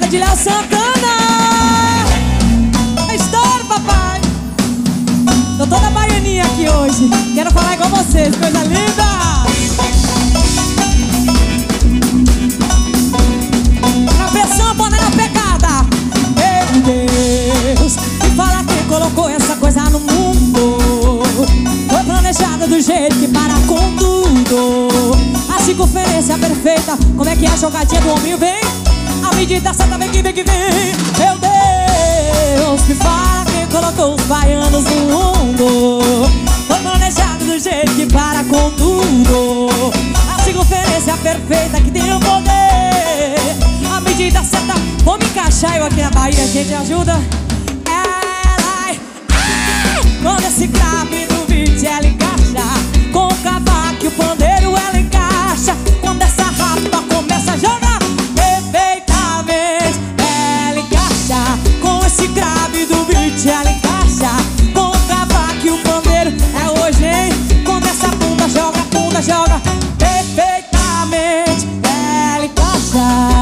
pegada de Léo Santana. É história, papai. Tô toda baianinha aqui hoje. Quero falar igual vocês, coisa linda. Cabeção, boné na pegada. Meu Deus, me fala quem colocou essa coisa no mundo. Foi planejada do jeito que para com tudo. A circunferência perfeita. Como é que é a jogadinha do hominho, vem? A medida certa, vem que vem que vem. Meu Deus, me fala quem colocou os baianos no mundo. Foi planejado do jeito que para com tudo. A circunferência perfeita que tem o poder. A medida certa, vou me encaixar. Eu aqui na Bahia, quem te ajuda? Ela, quando esse grave no beat ela encaixa. Com o cavaco e o pandeiro ela encaixa. Quando essa rapa começa a jogar perfeitamente, ela encaixa. Com esse grave do beat ela encaixa. Com o cavaco e o pandeiro é hoje, hein? Quando essa bunda joga perfeitamente, ela encaixa.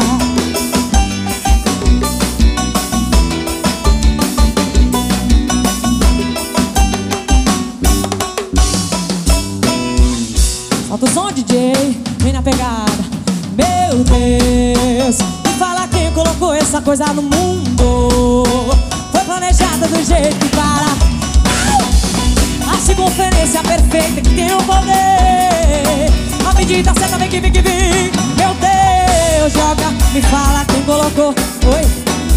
Solta o som, DJ, vem na pegada. Meu Deus, me fala quem colocou essa coisa no mundo. Foi planejada do jeito que para. A circunferência perfeita que tem o poder. A medida certa, vem que vem que vem. Meu Deus, joga, me fala quem colocou. Oi,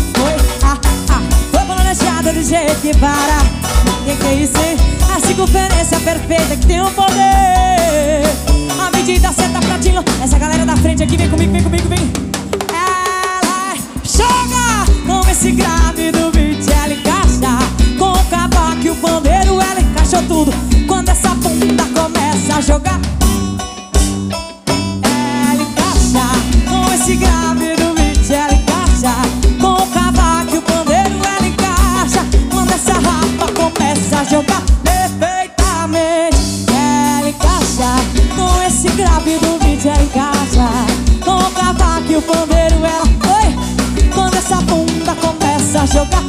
foi planejada do jeito que para. Que é isso, hein? A circunferência perfeita que tem o poder. A medida certa pra ti. Essa galera da frente aqui, vem comigo, vem comigo, vem. Ela joga com esse grave do beat, ela encaixa. Com o cavaco e o pandeiro, ela encaixou tudo. Quando essa bunda começa a jogar, ela encaixa. Com esse grave do beat, ela encaixa. Com o cavaco e o pandeiro, ela encaixa. Quando essa rapa começa a jogar perfeitamente, ela encaixa. Com esse grave do beat ela encaixa. Com o cavaco e o pandeiro ela, oi. Quando essa bunda começa a jogar